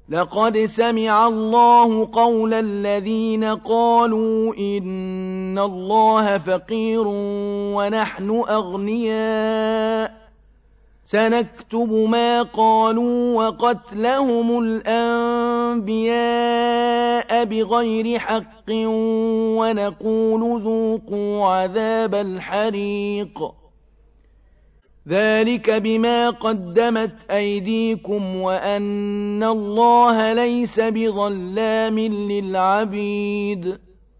لقد سمع الله قول الذين قالوا إن الله فقير ونحن أغنياء سنكتب ما قالوا وقتلهم الأنبياء بغير حق ونقول ذوقوا عذاب الحريق ذلك بما قدمت أيديكم وأن الله ليس بظلام للعبيد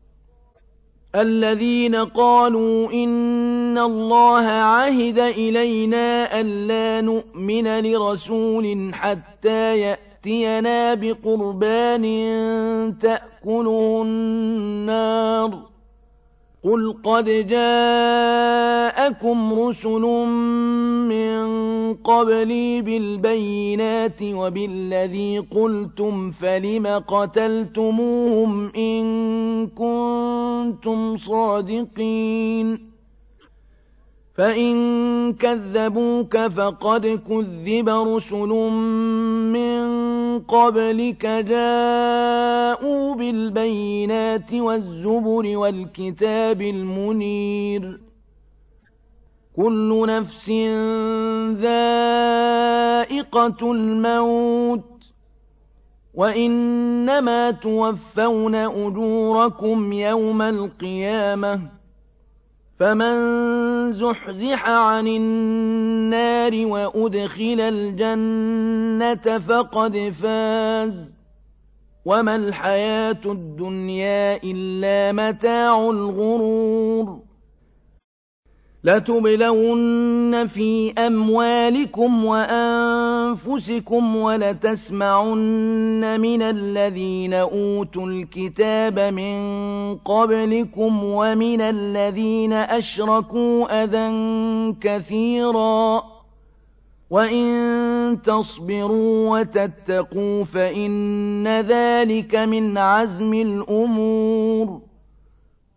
الذين قالوا إن الله عهد إلينا ألا نؤمن لرسول حتى يأتينا بقربان تأكله النار قل قد جاءكم رسل من قبلي بالبينات وبالذي قلتم فلم قتلتموهم إن كنتم صادقين فإن كذبوك فقد كذب رسل من قبلك جاءوا بالبينات والزبر والكتاب المنير كل نفس ذائقة الموت وإنما توفون أجوركم يوم القيامة فمن زحزح عن النار وأدخل الجنة فقد فاز وما الحياة الدنيا إلا متاع الغرور لتبلون في أموالكم وأنفسكم ولتسمعن من الذين أوتوا الكتاب من قبلكم ومن الذين أشركوا أذى كثيرا وإن تصبروا وتتقوا فإن ذلك من عزم الأمور